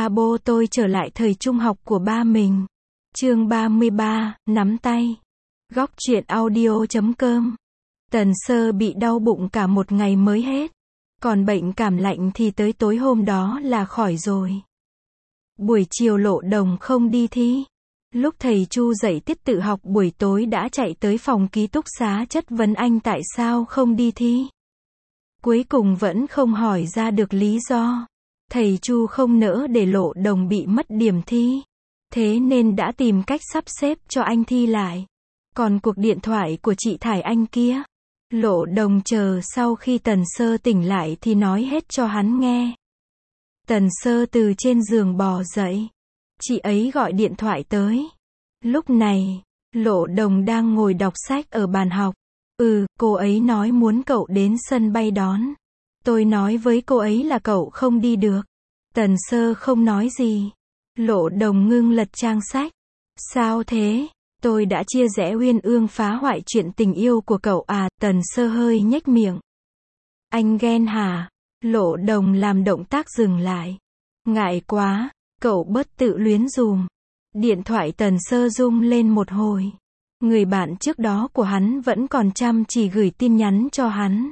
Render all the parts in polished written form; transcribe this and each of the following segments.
ba bô tôi trở lại thời trung học của ba mình. Chương 33, nắm tay. Góc truyện audio.com. Tần Sơ bị đau bụng cả một ngày mới hết. Còn bệnh cảm lạnh thì tới tối hôm đó là khỏi rồi. Buổi chiều Lộ Đồng không đi thi. Lúc thầy Chu dạy tiết tự học buổi tối đã chạy tới phòng ký túc xá chất vấn anh tại sao không đi thi. Cuối cùng vẫn không hỏi ra được lý do. Thầy Chu không nỡ để Lộ Đồng bị mất điểm thi. Thế nên đã tìm cách sắp xếp cho anh thi lại. Còn cuộc điện thoại của chị Thải Anh kia, Lộ Đồng chờ sau khi Tần Sơ tỉnh lại thì nói hết cho hắn nghe. Tần Sơ từ trên giường bò dậy. Chị ấy gọi điện thoại tới. Lúc này, Lộ Đồng đang ngồi đọc sách ở bàn học. Cô ấy nói muốn cậu đến sân bay đón. Tôi nói với cô ấy là cậu không đi được. Tần Sơ không nói gì. Lộ Đồng ngưng lật trang sách. Sao thế? Tôi đã chia rẽ uyên ương phá hoại chuyện tình yêu của cậu à? Tần Sơ hơi nhếch miệng. Anh ghen hả? Lộ Đồng làm động tác dừng lại. Ngại quá, cậu bớt tự luyến dùm. Điện thoại Tần Sơ rung lên một hồi. Người bạn trước đó của hắn vẫn còn chăm chỉ gửi tin nhắn cho hắn.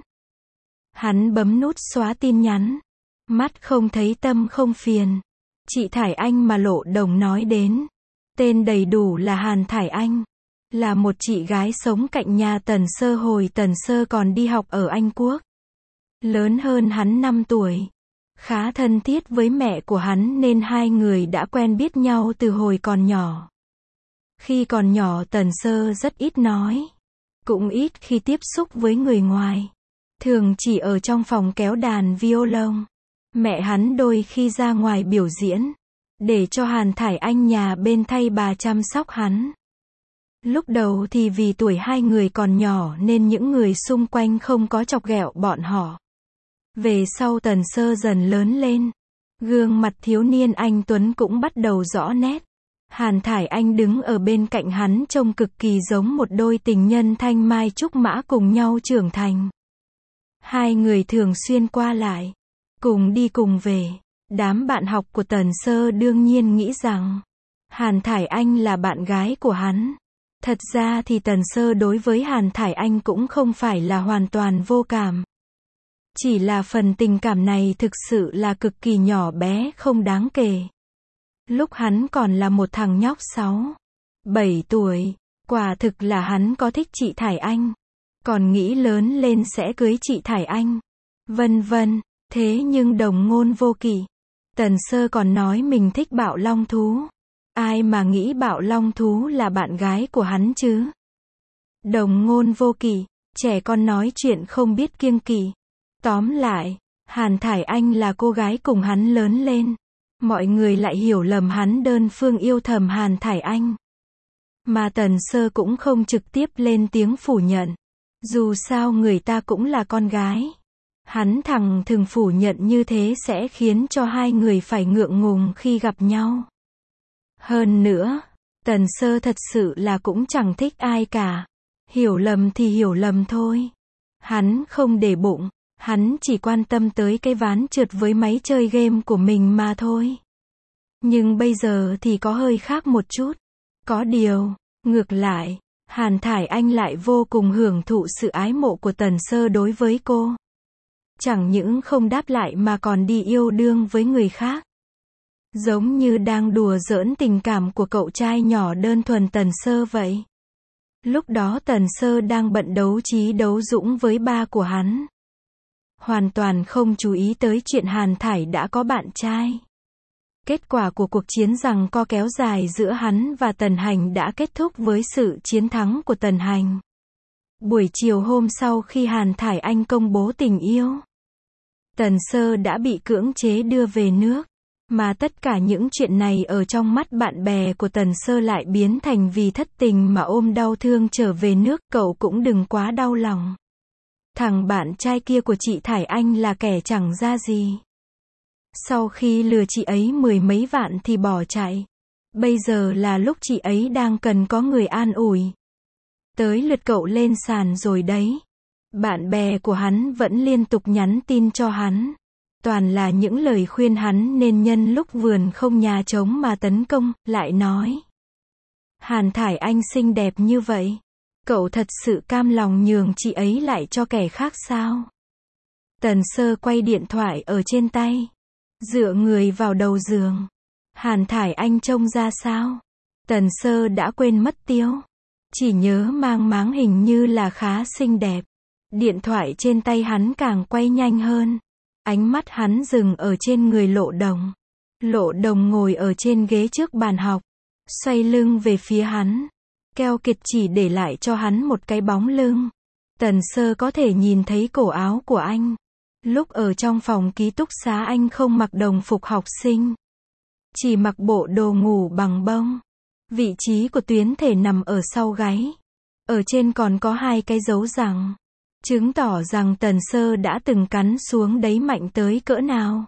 Hắn bấm nút xóa tin nhắn. Mắt không thấy tâm không phiền. Chị Thải Anh mà Lộ Đồng nói đến, tên đầy đủ là Hàn Thải Anh. Là một chị gái sống cạnh nhà Tần Sơ hồi Tần Sơ còn đi học ở Anh Quốc. Lớn hơn hắn 5 tuổi. Khá thân thiết với mẹ của hắn nên hai người đã quen biết nhau từ hồi còn nhỏ. Khi còn nhỏ Tần Sơ rất ít nói. Cũng ít khi tiếp xúc với người ngoài. Thường chỉ ở trong phòng kéo đàn violon. Mẹ hắn đôi khi ra ngoài biểu diễn, để cho Hàn Thải Anh nhà bên thay bà chăm sóc hắn. Lúc đầu thì vì tuổi hai người còn nhỏ nên những người xung quanh không có chọc ghẹo bọn họ. Về sau Tần Sơ dần lớn lên, gương mặt thiếu niên anh tuấn cũng bắt đầu rõ nét. Hàn Thải Anh đứng ở bên cạnh hắn trông cực kỳ giống một đôi tình nhân thanh mai trúc mã cùng nhau trưởng thành. Hai người thường xuyên qua lại, cùng đi cùng về. Đám bạn học của Tần Sơ đương nhiên nghĩ rằng Hàn Thải Anh là bạn gái của hắn. Thật ra thì Tần Sơ đối với Hàn Thải Anh cũng không phải là hoàn toàn vô cảm. Chỉ là phần tình cảm này thực sự là cực kỳ nhỏ bé không đáng kể. Lúc hắn còn là một thằng nhóc 6-7 tuổi, quả thực là hắn có thích chị Thải Anh. Còn nghĩ lớn lên sẽ cưới chị Thải Anh. Vân vân. Thế nhưng đồng ngôn vô kỵ. Tần Sơ còn nói mình thích Bạo Long Thú. Ai mà nghĩ Bạo Long Thú là bạn gái của hắn chứ? Đồng ngôn vô kỵ, trẻ con nói chuyện không biết kiêng kỵ. Tóm lại, Hàn Thải Anh là cô gái cùng hắn lớn lên. Mọi người lại hiểu lầm hắn đơn phương yêu thầm Hàn Thải Anh. Mà Tần Sơ cũng không trực tiếp lên tiếng phủ nhận. Dù sao người ta cũng là con gái. Hắn thẳng thừng phủ nhận như thế sẽ khiến cho hai người phải ngượng ngùng khi gặp nhau. Hơn nữa, Tần Sơ thật sự là cũng chẳng thích ai cả. Hiểu lầm thì hiểu lầm thôi. Hắn không để bụng, hắn chỉ quan tâm tới cái ván trượt với máy chơi game của mình mà thôi. Nhưng bây giờ thì có hơi khác một chút. Có điều, ngược lại, Hàn Thải Anh lại vô cùng hưởng thụ sự ái mộ của Tần Sơ đối với cô. Chẳng những không đáp lại mà còn đi yêu đương với người khác. Giống như đang đùa giỡn tình cảm của cậu trai nhỏ đơn thuần Tần Sơ vậy. Lúc đó Tần Sơ đang bận đấu trí đấu dũng với ba của hắn. Hoàn toàn không chú ý tới chuyện Hàn Thải đã có bạn trai. Kết quả của cuộc chiến giằng co kéo dài giữa hắn và Tần Hành đã kết thúc với sự chiến thắng của Tần Hành. Buổi chiều hôm sau khi Hàn Thải Anh công bố tình yêu, Tần Sơ đã bị cưỡng chế đưa về nước. Mà tất cả những chuyện này ở trong mắt bạn bè của Tần Sơ lại biến thành vì thất tình mà ôm đau thương trở về nước. Cậu cũng đừng quá đau lòng. Thằng bạn trai kia của chị Thải Anh là kẻ chẳng ra gì. Sau khi lừa chị ấy 10 mấy vạn thì bỏ chạy. Bây giờ là lúc chị ấy đang cần có người an ủi. Tới lượt cậu lên sàn rồi đấy. Bạn bè của hắn vẫn liên tục nhắn tin cho hắn. Toàn là những lời khuyên hắn nên nhân lúc vườn không nhà trống mà tấn công, lại nói. Hàn Thải Anh xinh đẹp như vậy. Cậu thật sự cam lòng nhường chị ấy lại cho kẻ khác sao? Tần Sơ quay điện thoại ở trên tay. Dựa người vào đầu giường. Hàn Thải Anh trông ra sao? Tần Sơ đã quên mất tiêu. Chỉ nhớ mang máng hình như là khá xinh đẹp. Điện thoại trên tay hắn càng quay nhanh hơn. Ánh mắt hắn dừng ở trên người Lộ Đồng. Lộ Đồng ngồi ở trên ghế trước bàn học. Xoay lưng về phía hắn. Keo kiệt chỉ để lại cho hắn một cái bóng lưng. Tần Sơ có thể nhìn thấy cổ áo của anh. Lúc ở trong phòng ký túc xá anh không mặc đồng phục học sinh. Chỉ mặc bộ đồ ngủ bằng bông. Vị trí của tuyến thể nằm ở sau gáy. Ở trên còn có 2 cái dấu răng. Chứng tỏ rằng Tần Sơ đã từng cắn xuống đấy mạnh tới cỡ nào.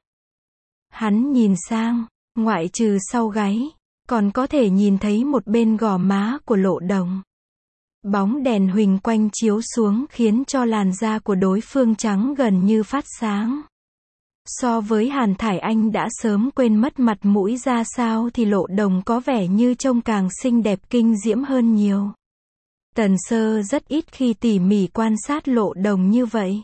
Hắn nhìn sang, ngoại trừ sau gáy, còn có thể nhìn thấy một bên gò má của Lộ Đồng. Bóng đèn huỳnh quanh chiếu xuống khiến cho làn da của đối phương trắng gần như phát sáng. So với Hàn Thải Anh đã sớm quên mất mặt mũi ra sao thì Lộ Đồng có vẻ như trông càng xinh đẹp kinh diễm hơn nhiều. Tần Sơ rất ít khi tỉ mỉ quan sát Lộ Đồng như vậy.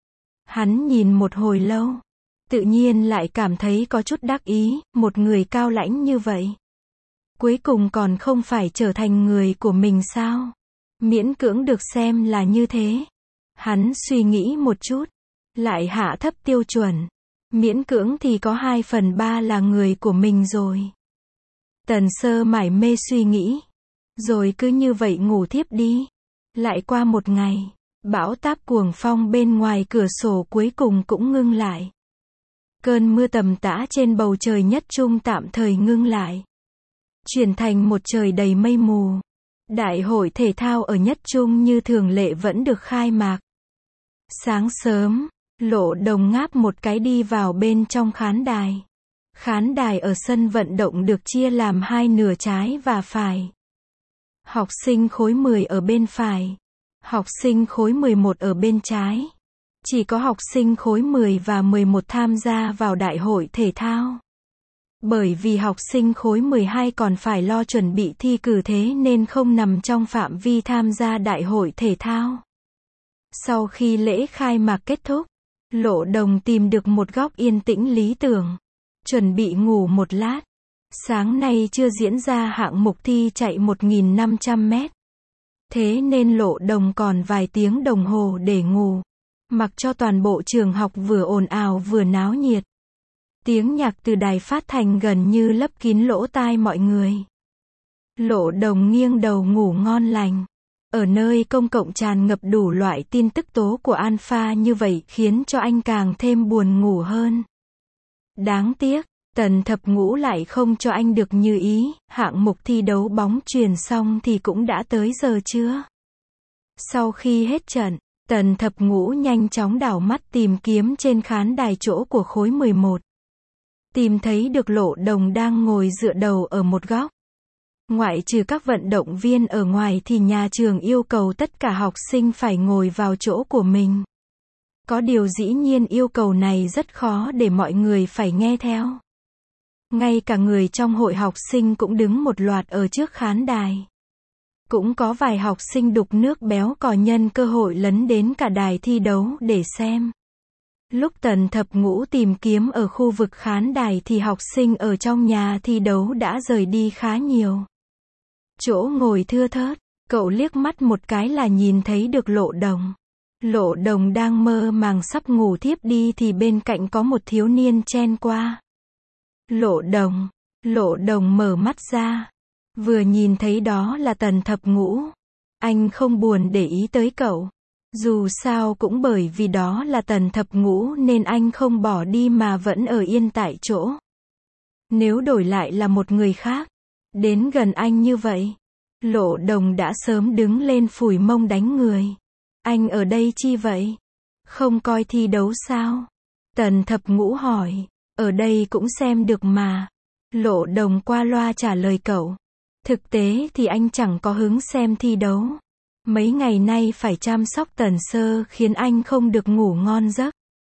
Hắn nhìn một hồi lâu, tự nhiên lại cảm thấy có chút đắc ý, một người cao lãnh như vậy. Cuối cùng còn không phải trở thành người của mình sao? Miễn cưỡng được xem là như thế. Hắn suy nghĩ một chút, lại hạ thấp tiêu chuẩn. Miễn cưỡng thì có 2/3 là người của mình rồi. Tần Sơ mải mê suy nghĩ. Rồi cứ như vậy ngủ thiếp đi. Lại qua một ngày, bão táp cuồng phong bên ngoài cửa sổ cuối cùng cũng ngưng lại. Cơn mưa tầm tã trên bầu trời nhất trung tạm thời ngưng lại. Chuyển thành một trời đầy mây mù. Đại hội thể thao ở Nhất Trung như thường lệ vẫn được khai mạc. Sáng sớm, Lộ Đồng ngáp một cái đi vào bên trong khán đài. Khán đài ở sân vận động được chia làm 2 nửa trái và phải. Học sinh khối 10 ở bên phải. Học sinh khối 11 ở bên trái. Chỉ có học sinh khối 10 và 11 tham gia vào đại hội thể thao. Bởi vì học sinh khối 12 còn phải lo chuẩn bị thi cử thế nên không nằm trong phạm vi tham gia đại hội thể thao. Sau khi lễ khai mạc kết thúc, Lộ Đồng tìm được một góc yên tĩnh lý tưởng. Chuẩn bị ngủ một lát. Sáng nay chưa diễn ra hạng mục thi chạy 1.500 mét. Thế nên Lộ Đồng còn vài tiếng đồng hồ để ngủ. Mặc cho toàn bộ trường học vừa ồn ào vừa náo nhiệt. Tiếng nhạc từ đài phát thanh gần như lấp kín lỗ tai mọi người. Lộ Đồng nghiêng đầu ngủ ngon lành. Ở nơi công cộng tràn ngập đủ loại tin tức tố của Alpha như vậy khiến cho anh càng thêm buồn ngủ hơn. Đáng tiếc, Tần Thập Ngũ lại không cho anh được như ý, hạng mục thi đấu bóng chuyền xong thì cũng đã tới giờ trưa. Sau khi hết trận, Tần Thập Ngũ nhanh chóng đảo mắt tìm kiếm trên khán đài chỗ của khối 11. Tìm thấy được Lộ Đồng đang ngồi dựa đầu ở một góc. Ngoại trừ các vận động viên ở ngoài thì nhà trường yêu cầu tất cả học sinh phải ngồi vào chỗ của mình. Có điều dĩ nhiên yêu cầu này rất khó để mọi người phải nghe theo. Ngay cả người trong hội học sinh cũng đứng một loạt ở trước khán đài. Cũng có vài học sinh đục nước béo cò nhân cơ hội lấn đến cả đài thi đấu để xem. Lúc Tần Thập Ngũ tìm kiếm ở khu vực khán đài thì học sinh ở trong nhà thi đấu đã rời đi khá nhiều. Chỗ ngồi thưa thớt, cậu liếc mắt một cái là nhìn thấy được Lộ Đồng. Lộ Đồng đang mơ màng sắp ngủ thiếp đi thì bên cạnh có một thiếu niên chen qua. Lộ Đồng mở mắt ra. Vừa nhìn thấy đó là Tần Thập Ngũ. Anh không buồn để ý tới cậu. Dù sao cũng bởi vì đó là Tần Thập Ngũ nên anh không bỏ đi mà vẫn ở yên tại chỗ. Nếu đổi lại là một người khác, đến gần anh như vậy, Lộ Đồng đã sớm đứng lên phủi mông đánh người. Anh ở đây chi vậy? Không coi thi đấu sao? Tần Thập Ngũ hỏi. Ở đây cũng xem được mà. Lộ Đồng qua loa trả lời cậu. Thực tế thì anh chẳng có hứng xem thi đấu. Mấy ngày nay phải chăm sóc Tần Sơ khiến anh không được ngủ ngon giấc.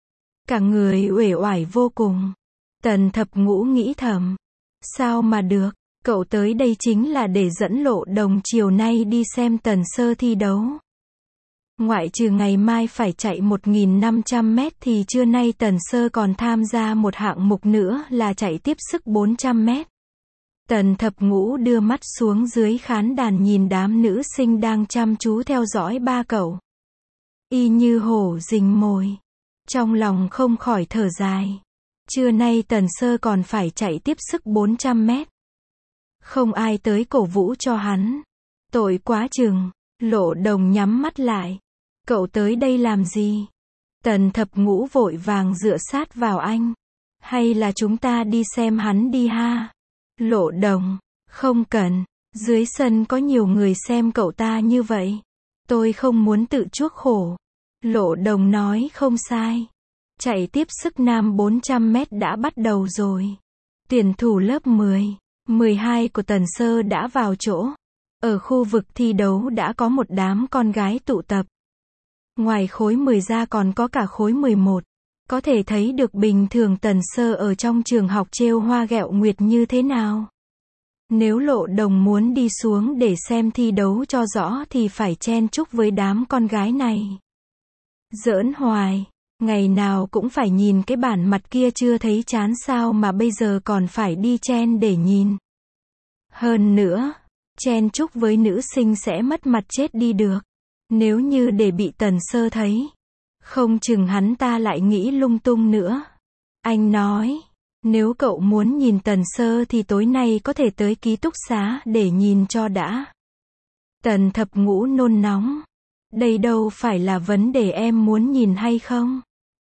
cả người uể oải vô cùng. Tần Thập Ngũ nghĩ thầm, sao mà được, cậu tới đây chính là để dẫn Lộ Đồng chiều nay đi xem Tần Sơ thi đấu. Ngoại trừ ngày mai phải chạy 1.500 mét thì trưa nay Tần Sơ còn tham gia một hạng mục nữa là chạy tiếp sức 400 mét. Tần Thập Ngũ đưa mắt xuống dưới khán đàn nhìn đám nữ sinh đang chăm chú theo dõi ba cậu. Y như hổ rình mồi. Trong lòng không khỏi thở dài. Trưa nay Tần Sơ còn phải chạy tiếp sức 400 mét. Không ai tới cổ vũ cho hắn. Tội quá chừng. Lộ Đồng nhắm mắt lại. Cậu tới đây làm gì? Tần Thập Ngũ vội vàng dựa sát vào anh. Hay là chúng ta đi xem hắn đi ha? Lộ Đồng, không cần. Dưới sân có nhiều người xem cậu ta như vậy. Tôi không muốn tự chuốc khổ. Lộ Đồng nói không sai. Chạy tiếp sức nam 400 mét đã bắt đầu rồi. Tuyển thủ lớp 10, 12 của Tần Sơ đã vào chỗ. Ở khu vực thi đấu đã có một đám con gái tụ tập. Ngoài khối 10 ra còn có cả khối 11. Có thể thấy được bình thường Tần Sơ ở trong trường học trêu hoa ghẹo nguyệt như thế nào. Nếu Lộ Đồng muốn đi xuống để xem thi đấu cho rõ thì phải chen chúc với đám con gái này. Giỡn hoài, ngày nào cũng phải nhìn cái bản mặt kia chưa thấy chán sao mà bây giờ còn phải đi chen để nhìn. Hơn nữa, chen chúc với nữ sinh sẽ mất mặt chết đi được. Nếu như để bị Tần Sơ thấy, không chừng hắn ta lại nghĩ lung tung nữa. Anh nói, nếu cậu muốn nhìn Tần Sơ thì tối nay có thể tới ký túc xá để nhìn cho đã. Tần Thập Ngũ nôn nóng. Đây đâu phải là vấn đề em muốn nhìn hay không?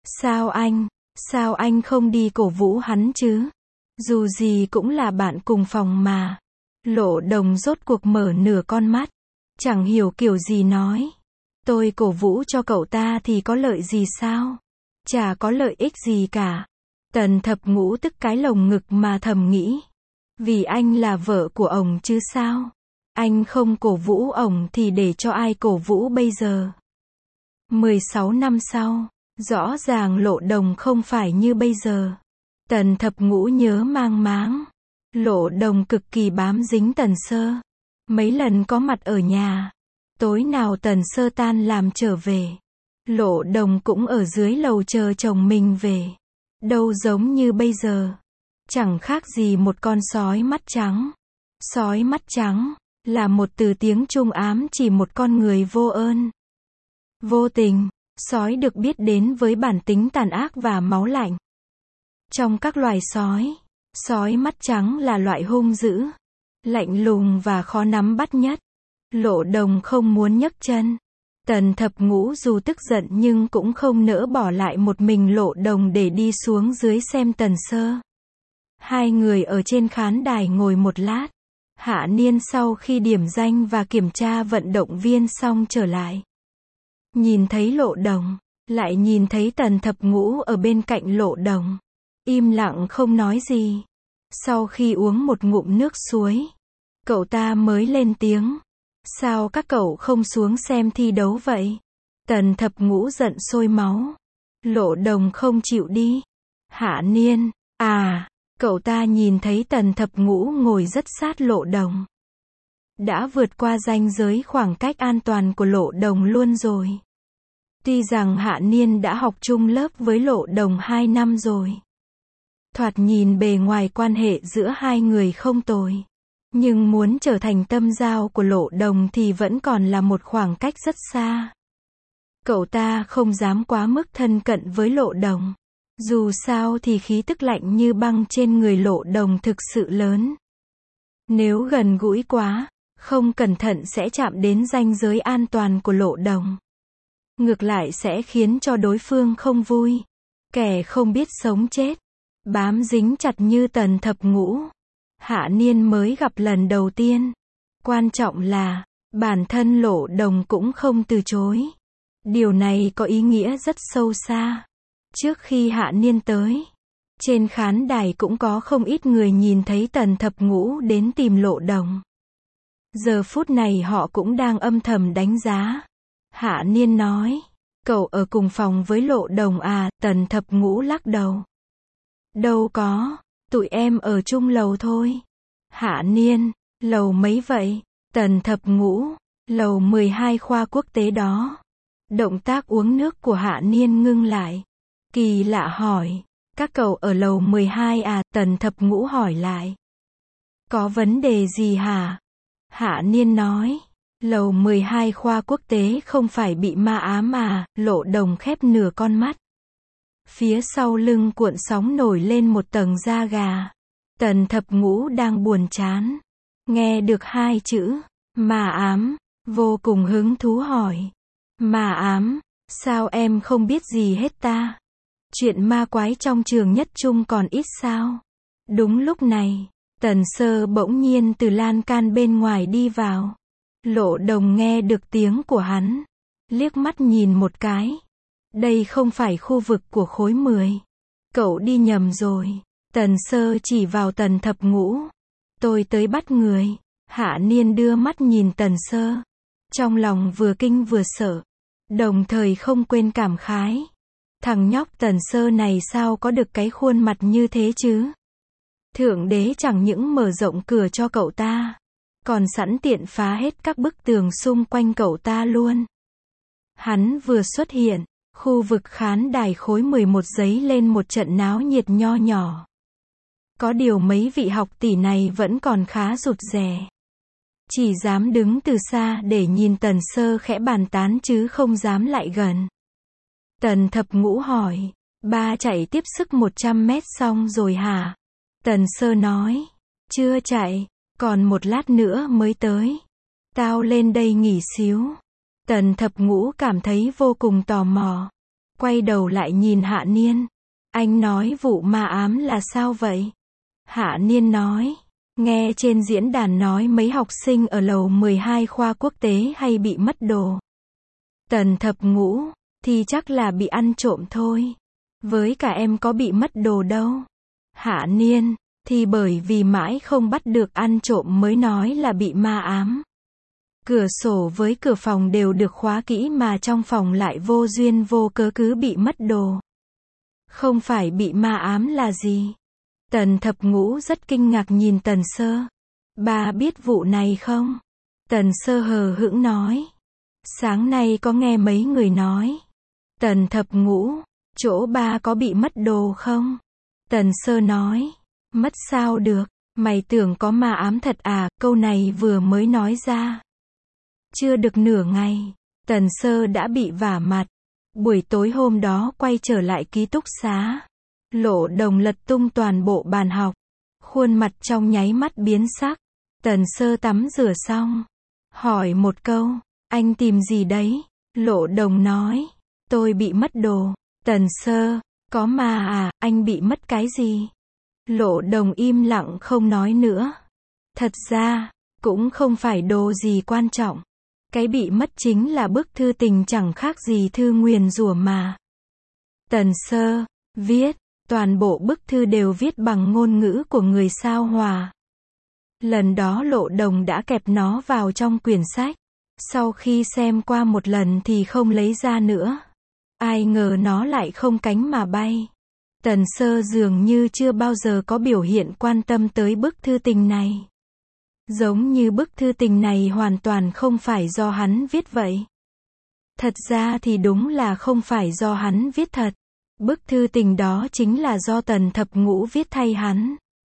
Sao anh không đi cổ vũ hắn chứ? Dù gì cũng là bạn cùng phòng mà. Lộ Đồng rốt cuộc mở nửa con mắt. Chẳng hiểu kiểu gì nói. Tôi cổ vũ cho cậu ta thì có lợi gì sao? Chả có lợi ích gì cả. Tần Thập Ngũ tức cái lồng ngực mà thầm nghĩ. Vì anh là vợ của ổng chứ sao? Anh không cổ vũ ổng thì để cho ai cổ vũ bây giờ? 16 năm sau, rõ ràng Lộ Đồng không phải như bây giờ. Tần Thập Ngũ nhớ mang máng. Lộ Đồng cực kỳ bám dính Tần Sơ. Mấy lần có mặt ở nhà. Tối nào Tần Sơ tan làm trở về. Lộ Đồng cũng ở dưới lầu chờ chồng mình về. Đâu giống như bây giờ. Chẳng khác gì một con sói mắt trắng. Sói mắt trắng là một từ tiếng Trung ám chỉ một con người vô ơn, vô tình. Sói được biết đến với bản tính tàn ác và máu lạnh. Trong các loài sói, sói mắt trắng là loại hung dữ, lạnh lùng và khó nắm bắt nhất. Lộ Đồng không muốn nhấc chân. Tần Thập Ngũ dù tức giận nhưng cũng không nỡ bỏ lại một mình Lộ Đồng để đi xuống dưới xem Tần Sơ. Hai người ở trên khán đài ngồi một lát. Hạ Niên sau khi điểm danh và kiểm tra vận động viên xong trở lại. Nhìn thấy Lộ Đồng, lại nhìn thấy Tần Thập Ngũ ở bên cạnh Lộ Đồng. Im lặng không nói gì. Sau khi uống một ngụm nước suối, cậu ta mới lên tiếng. Sao các cậu không xuống xem thi đấu vậy? Tần Thập Ngũ giận sôi máu. Lộ Đồng không chịu đi. Hạ Niên, cậu ta nhìn thấy Tần Thập Ngũ ngồi rất sát Lộ Đồng. Đã vượt qua ranh giới khoảng cách an toàn của Lộ Đồng luôn rồi. Tuy rằng Hạ Niên đã học chung lớp với Lộ Đồng 2 năm rồi. Thoạt nhìn bề ngoài quan hệ giữa hai người không tồi. Nhưng muốn trở thành tâm giao của Lộ Đồng thì vẫn còn là một khoảng cách rất xa. Cậu ta không dám quá mức thân cận với Lộ Đồng. Dù sao thì khí tức lạnh như băng trên người Lộ Đồng thực sự lớn. Nếu gần gũi quá, không cẩn thận sẽ chạm đến ranh giới an toàn của Lộ Đồng. Ngược lại sẽ khiến cho đối phương không vui. Kẻ không biết sống chết, bám dính chặt như Tần Thập Ngũ. Hạ Niên mới gặp lần đầu tiên. Quan trọng là, bản thân Lộ Đồng cũng không từ chối. Điều này có ý nghĩa rất sâu xa. Trước khi Hạ Niên tới, trên khán đài cũng có không ít người nhìn thấy Tần Thập Ngũ đến tìm Lộ Đồng. Giờ phút này họ cũng đang âm thầm đánh giá. Hạ Niên nói, Cậu ở cùng phòng với Lộ Đồng à? Tần Thập Ngũ lắc đầu. Đâu có, tụi em ở chung lầu thôi. Hạ Niên, lầu mấy vậy? Tần Thập Ngũ, lầu 12 khoa quốc tế đó. Động tác uống nước của Hạ Niên ngưng lại. Kỳ lạ hỏi, các cậu ở lầu 12 à? Tần Thập Ngũ hỏi lại. Có vấn đề gì hả? Hạ Niên nói, lầu 12 khoa quốc tế không phải bị ma ám à? Lộ Đồng khép nửa con mắt. Phía sau lưng cuộn sóng nổi lên một tầng da gà. Tần Thập Ngũ đang buồn chán. Nghe được hai chữ, ma ám, vô cùng hứng thú hỏi. Ma ám, sao em không biết gì hết ta? Chuyện ma quái trong trường nhất trung còn ít sao? Đúng lúc này, Tần Sơ bỗng nhiên từ lan can bên ngoài đi vào. Lộ Đồng nghe được tiếng của hắn. Liếc mắt nhìn một cái. Đây không phải khu vực của khối 10. Cậu đi nhầm rồi. Tần Sơ chỉ vào Tần Thập Ngũ. Tôi tới bắt người. Hạ Niên đưa mắt nhìn Tần Sơ. Trong lòng vừa kinh vừa sợ. Đồng thời không quên cảm khái. Thằng nhóc Tần Sơ này sao có được cái khuôn mặt như thế chứ? Thượng đế chẳng những mở rộng cửa cho cậu ta, còn sẵn tiện phá hết các bức tường xung quanh cậu ta luôn. Hắn vừa xuất hiện, khu vực khán đài khối 11 giấy lên một trận náo nhiệt nho nhỏ. Có điều mấy vị học tỷ này vẫn còn khá rụt rè. Chỉ dám đứng từ xa để nhìn Tần Sơ khẽ bàn tán chứ không dám lại gần. Tần Thập Ngũ hỏi, ba chạy tiếp sức 100 mét xong rồi hả? Tần Sơ nói, chưa chạy, còn một lát nữa mới tới. Tao lên đây nghỉ xíu. Tần Thập Ngũ cảm thấy vô cùng tò mò. Quay đầu lại nhìn Hạ Niên. Anh nói vụ ma ám là sao vậy? Hạ Niên nói, nghe trên diễn đàn nói mấy học sinh ở lầu 12 khoa quốc tế hay bị mất đồ. Tần Thập Ngũ, thì chắc là bị ăn trộm thôi. Với cả em có bị mất đồ đâu. Hạ Niên, thì bởi vì mãi không bắt được ăn trộm mới nói là bị ma ám. Cửa sổ với cửa phòng đều được khóa kỹ mà trong phòng lại vô duyên vô cớ cứ bị mất đồ. Không phải bị ma ám là gì? Tần Thập Ngũ rất kinh ngạc nhìn Tần Sơ. Bà biết vụ này không? Tần Sơ hờ hững nói. Sáng nay có nghe mấy người nói. Tần Thập Ngũ, chỗ ba có bị mất đồ không? Tần Sơ nói. Mất sao được, mày tưởng có ma ám thật à? Câu này vừa mới nói ra. Chưa được nửa ngày, Tần Sơ đã bị vả mặt. Buổi tối hôm đó quay trở lại ký túc xá. Lộ Đồng lật tung toàn bộ bàn học. Khuôn mặt trong nháy mắt biến sắc. Tần Sơ tắm rửa xong. Hỏi một câu, anh tìm gì đấy? Lộ Đồng nói, tôi bị mất đồ. Tần Sơ, có ma à? Anh bị mất cái gì? Lộ Đồng im lặng không nói nữa. Thật ra, cũng không phải đồ gì quan trọng. Cái bị mất chính là bức thư tình chẳng khác gì thư nguyền rủa mà. Tần Sơ viết, toàn bộ bức thư đều viết bằng ngôn ngữ của người sao Hòa. Lần đó Lộ Đồng đã kẹp nó vào trong quyển sách. Sau khi xem qua một lần thì không lấy ra nữa. Ai ngờ nó lại không cánh mà bay. Tần Sơ dường như chưa bao giờ có biểu hiện quan tâm tới bức thư tình này. Giống như bức thư tình này hoàn toàn không phải do hắn viết vậy. Thật ra thì đúng là không phải do hắn viết thật. Bức thư tình đó chính là do Tần Thập Ngũ viết thay hắn.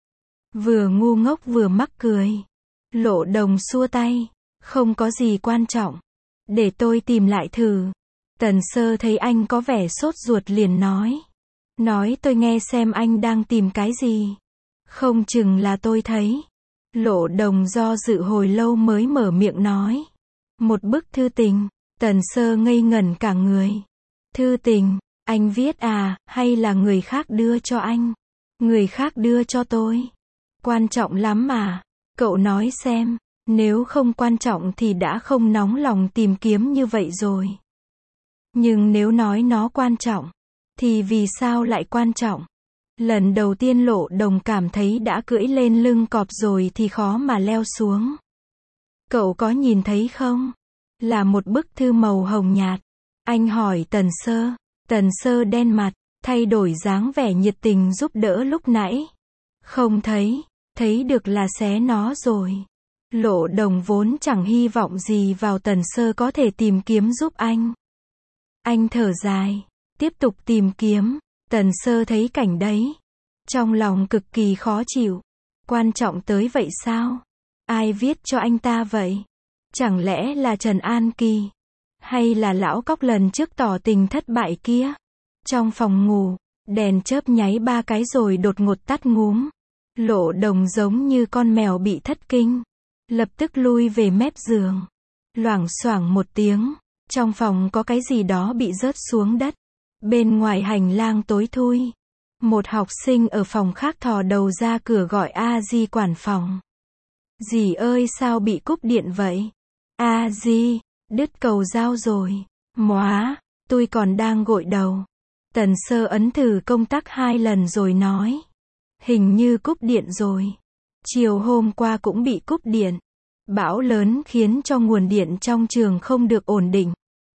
Vừa ngu ngốc vừa mắc cười. Lộ Đồng xua tay. Không có gì quan trọng. Để tôi tìm lại thử. Tần Sơ thấy anh có vẻ sốt ruột liền nói. Nói tôi nghe xem anh đang tìm cái gì. Không chừng là tôi thấy. Lộ Đồng do dự hồi lâu mới mở miệng nói. Một bức thư tình. Tần Sơ ngây ngẩn cả người. Thư tình, anh viết à, hay là người khác đưa cho anh? Người khác đưa cho tôi. Quan trọng lắm mà. Cậu nói xem, nếu không quan trọng thì đã không nóng lòng tìm kiếm như vậy rồi. Nhưng nếu nói nó quan trọng, thì vì sao lại quan trọng? Lần đầu tiên Lộ Đồng cảm thấy đã cưỡi lên lưng cọp rồi thì khó mà leo xuống. Cậu có nhìn thấy không? Là một bức thư màu hồng nhạt. Anh hỏi Tần Sơ. Tần Sơ đen mặt, thay đổi dáng vẻ nhiệt tình giúp đỡ lúc nãy. Không thấy, thấy được là xé nó rồi. Lộ Đồng vốn chẳng hy vọng gì vào Tần Sơ có thể tìm kiếm giúp anh. Anh thở dài, tiếp tục tìm kiếm. Tần Sơ thấy cảnh đấy, trong lòng cực kỳ khó chịu. Quan trọng tới vậy sao? Ai viết cho anh ta vậy? Chẳng lẽ là Trần An Kỳ? Hay là lão cóc lần trước tỏ tình thất bại kia? Trong phòng ngủ, đèn chớp nháy 3 cái rồi đột ngột tắt ngúm. Lộ Đồng giống như con mèo bị thất kinh, lập tức lui về mép giường. Loảng xoảng một tiếng, trong phòng có cái gì đó bị rớt xuống đất. Bên ngoài hành lang tối thui, một học sinh ở phòng khác thò đầu ra cửa gọi a di quản phòng. Dì ơi, sao bị cúp điện vậy? A di, đứt cầu dao rồi. Móa, tôi còn đang gội đầu. Tần Sơ ấn thử công tắc 2 lần rồi nói. Hình như cúp điện rồi. Chiều hôm qua cũng bị cúp điện. Bão lớn khiến cho nguồn điện trong trường không được ổn định.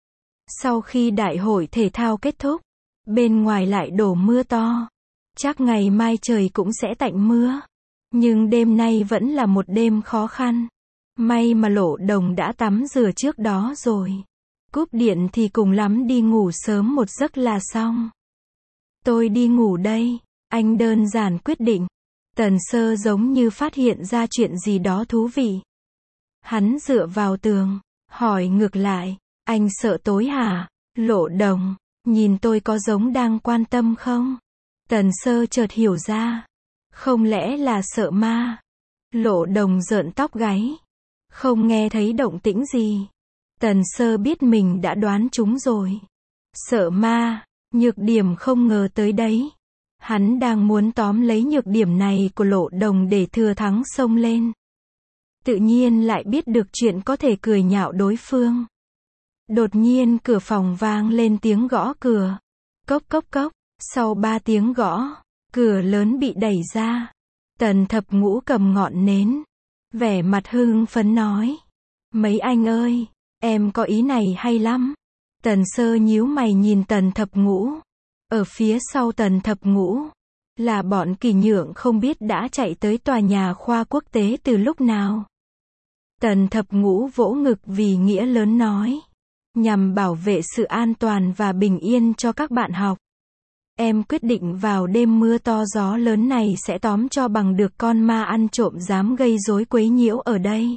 Sau khi đại hội thể thao kết thúc, bên ngoài lại đổ mưa to. Chắc ngày mai trời cũng sẽ tạnh mưa. Nhưng đêm nay vẫn là một đêm khó khăn. May mà Lộ Đồng đã tắm rửa trước đó rồi. Cúp điện thì cùng lắm đi ngủ sớm một giấc là xong. Tôi đi ngủ đây, anh đơn giản quyết định. Tần Sơ giống như phát hiện ra chuyện gì đó thú vị. Hắn dựa vào tường, hỏi ngược lại, anh sợ tối hả? Lộ Đồng, nhìn tôi có giống đang quan tâm không? Tần Sơ chợt hiểu ra. Không lẽ là sợ ma? Lộ Đồng rợn tóc gáy. Không nghe thấy động tĩnh gì. Tần Sơ biết mình đã đoán trúng rồi. Sợ ma, nhược điểm không ngờ tới đấy. Hắn đang muốn tóm lấy nhược điểm này của Lộ Đồng để thừa thắng xông lên. Tự nhiên lại biết được chuyện có thể cười nhạo đối phương. Đột nhiên cửa phòng vang lên tiếng gõ cửa. Cốc cốc cốc, sau 3 tiếng gõ, cửa lớn bị đẩy ra. Tần Thập Ngũ cầm ngọn nến, vẻ mặt hưng phấn nói. Mấy anh ơi, em có ý này hay lắm. Tần Sơ nhíu mày nhìn Tần Thập Ngũ. Ở phía sau Tần Thập Ngũ, là bọn Kỷ Nhượng không biết đã chạy tới tòa nhà khoa quốc tế từ lúc nào. Tần Thập Ngũ vỗ ngực vì nghĩa lớn nói. Nhằm bảo vệ sự an toàn và bình yên cho các bạn học. Em quyết định vào đêm mưa to gió lớn này sẽ tóm cho bằng được con ma ăn trộm dám gây rối quấy nhiễu ở đây.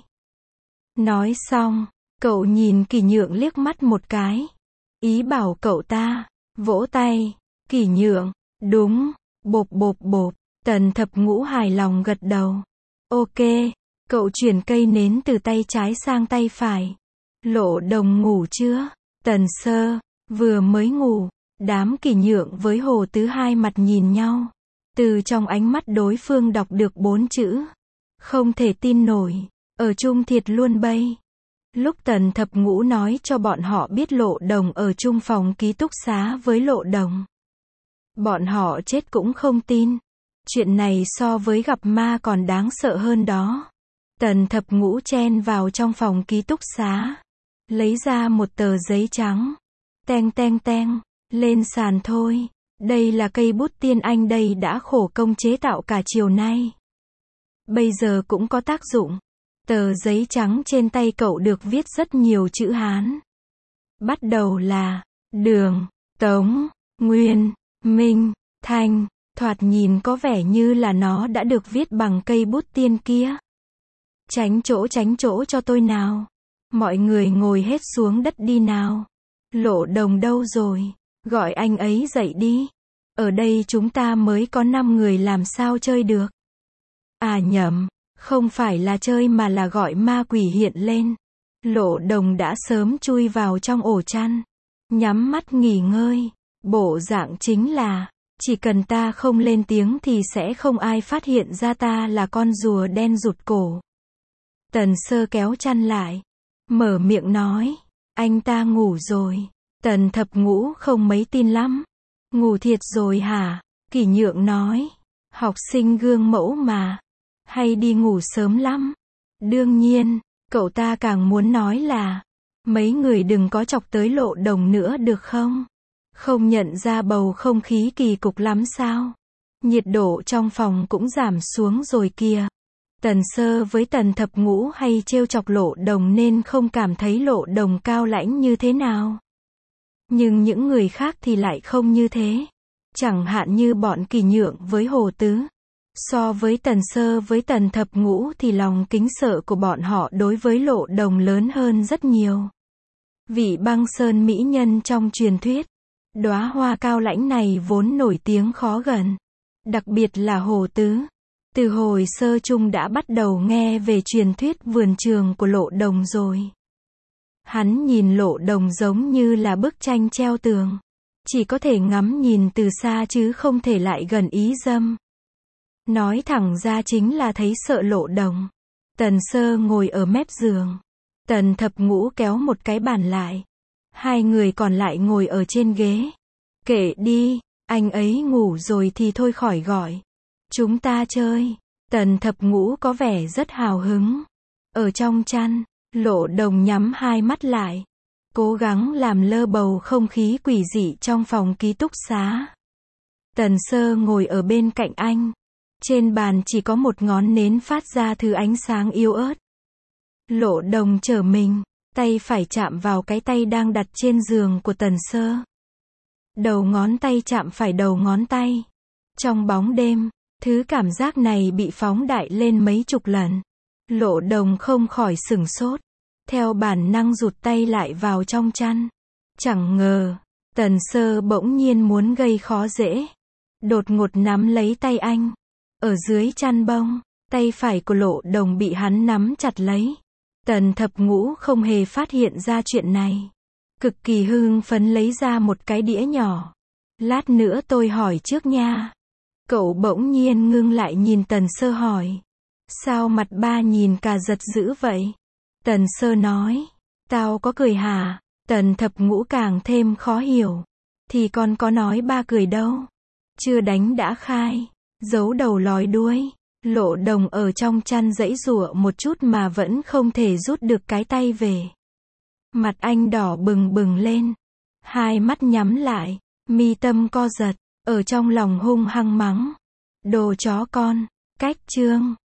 Nói xong, cậu nhìn Kỷ Nhượng liếc mắt một cái. Ý bảo cậu ta, vỗ tay. Kỷ Nhượng, đúng, bộp bộp bộp. Tần Thập Ngũ hài lòng gật đầu. Ok, cậu chuyển cây nến từ tay trái sang tay phải. Lộ Đồng ngủ chưa? Tần Sơ, vừa mới ngủ. Đám Kỷ Nhượng với Hồ Tứ hai mặt nhìn nhau. Từ trong ánh mắt đối phương đọc được 4 chữ. Không thể tin nổi, ở chung thiệt luôn bây. Lúc Tần Thập Ngũ nói cho bọn họ biết Lộ Đồng ở chung phòng ký túc xá với Lộ Đồng. Bọn họ chết cũng không tin. Chuyện này so với gặp ma còn đáng sợ hơn đó. Tần Thập Ngũ chen vào trong phòng ký túc xá. Lấy ra một tờ giấy trắng. Teng teng teng. Lên sàn thôi. Đây là cây bút tiên anh đây đã khổ công chế tạo cả chiều nay. Bây giờ cũng có tác dụng. Tờ giấy trắng trên tay cậu được viết rất nhiều chữ Hán. Bắt đầu là Đường, Tống, Nguyên, Minh, Thanh. Thoạt nhìn có vẻ như là nó đã được viết bằng cây bút tiên kia. Tránh chỗ cho tôi nào. Mọi người ngồi hết xuống đất đi nào. Lộ Đồng đâu rồi? Gọi anh ấy dậy đi. Ở đây chúng ta mới có 5 người làm sao chơi được. À nhầm, không phải là chơi mà là gọi ma quỷ hiện lên. Lộ Đồng đã sớm chui vào trong ổ chăn. Nhắm mắt nghỉ ngơi. Bộ dạng chính là, chỉ cần ta không lên tiếng thì sẽ không ai phát hiện ra ta là con rùa đen rụt cổ. Tần Sơ kéo chăn lại. Mở miệng nói. Anh ta ngủ rồi. Tần Thập Ngũ không mấy tin lắm. Ngủ thiệt rồi hả? Kỷ Nhượng nói. Học sinh gương mẫu mà. Hay đi ngủ sớm lắm. Đương nhiên, cậu ta càng muốn nói là Mấy người đừng có chọc tới Lộ Đồng nữa được không? Không nhận ra bầu không khí kỳ cục lắm sao? Nhiệt độ trong phòng cũng giảm xuống rồi kìa. Tần Sơ với Tần Thập Ngũ hay trêu chọc Lộ Đồng nên không cảm thấy Lộ Đồng cao lãnh như thế nào. Nhưng những người khác thì lại không như thế. Chẳng hạn như bọn Kỳ Nhượng với Hồ Tứ. So với Tần Sơ với Tần Thập Ngũ thì lòng kính sợ của bọn họ đối với Lộ Đồng lớn hơn rất nhiều. Vị băng sơn mỹ nhân trong truyền thuyết, đóa hoa cao lãnh này vốn nổi tiếng khó gần. Đặc biệt là Hồ Tứ. Từ hồi sơ chung đã bắt đầu nghe về truyền thuyết vườn trường của Lộ Đồng rồi. Hắn nhìn Lộ Đồng giống như là bức tranh treo tường. Chỉ có thể ngắm nhìn từ xa chứ không thể lại gần ý dâm. Nói thẳng ra chính là thấy sợ Lộ Đồng. Tần Sơ ngồi ở mép giường. Tần Thập Ngũ kéo một cái bàn lại. Hai người còn lại ngồi ở trên ghế. Kệ đi, anh ấy ngủ rồi thì thôi khỏi gọi. Chúng ta chơi. Tần Thập Ngũ có vẻ rất hào hứng. Ở trong chăn, Lộ Đồng nhắm hai mắt lại. Cố gắng làm lơ bầu không khí quỷ dị trong phòng ký túc xá. Tần Sơ ngồi ở bên cạnh anh. Trên bàn chỉ có một ngón nến phát ra thứ ánh sáng yếu ớt. Lộ Đồng trở mình, tay phải chạm vào cái tay đang đặt trên giường của Tần Sơ. Đầu ngón tay chạm phải đầu ngón tay. Trong bóng đêm, thứ cảm giác này bị phóng đại lên mấy chục lần. Lộ Đồng không khỏi sửng sốt. Theo bản năng rụt tay lại vào trong chăn. Chẳng ngờ, Tần Sơ bỗng nhiên muốn gây khó dễ. Đột ngột nắm lấy tay anh. Ở dưới chăn bông, tay phải của Lộ Đồng bị hắn nắm chặt lấy. Tần Thập Ngũ không hề phát hiện ra chuyện này. Cực kỳ hưng phấn lấy ra một cái đĩa nhỏ. Lát nữa tôi hỏi trước nha. Cậu bỗng nhiên ngưng lại nhìn Tần Sơ hỏi. Sao mặt ba nhìn cả giật dữ vậy? Tần Sơ nói. Tao có cười hả? Tần Thập Ngũ càng thêm khó hiểu. Thì con có nói ba cười đâu. Chưa đánh đã khai. Giấu đầu lòi đuôi. Lộ Đồng ở trong chăn giãy giụa một chút mà vẫn không thể rút được cái tay về. Mặt anh đỏ bừng bừng lên. Hai mắt nhắm lại. Mi tâm co giật. Ở trong lòng hung hăng mắng. Đồ chó con. Cách chương.